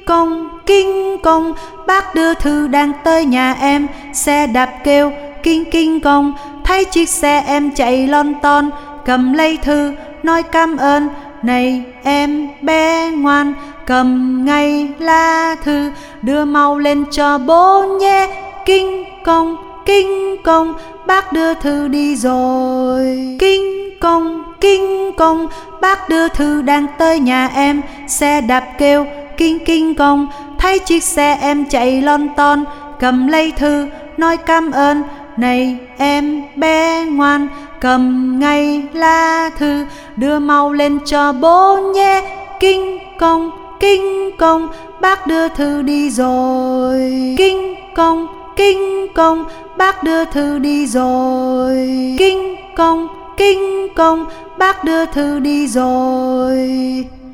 kinh công, bác đưa thư đang tới nhà em. Xe đạp kêu kinh công, thấy chiếc xe em chạy lon ton, cầm lấy thư nói cảm ơn. Này em bé ngoan, cầm ngay lá thư, đưa mau lên cho bố nhé. Kinh công, bác đưa thư đi rồi. Kinh công, bác đưa thư đang tới nhà em. Xe đạp kêu kinh công, thấy chiếc xe em chạy lon ton, cầm lấy thư nói cảm ơn. Này em bé ngoan, cầm ngay lá thư, đưa mau lên cho bố nhé. Kinh công, bác đưa thư đi rồi. Kinh công, bác đưa thư đi rồi. Kinh công, bác đưa thư đi rồi.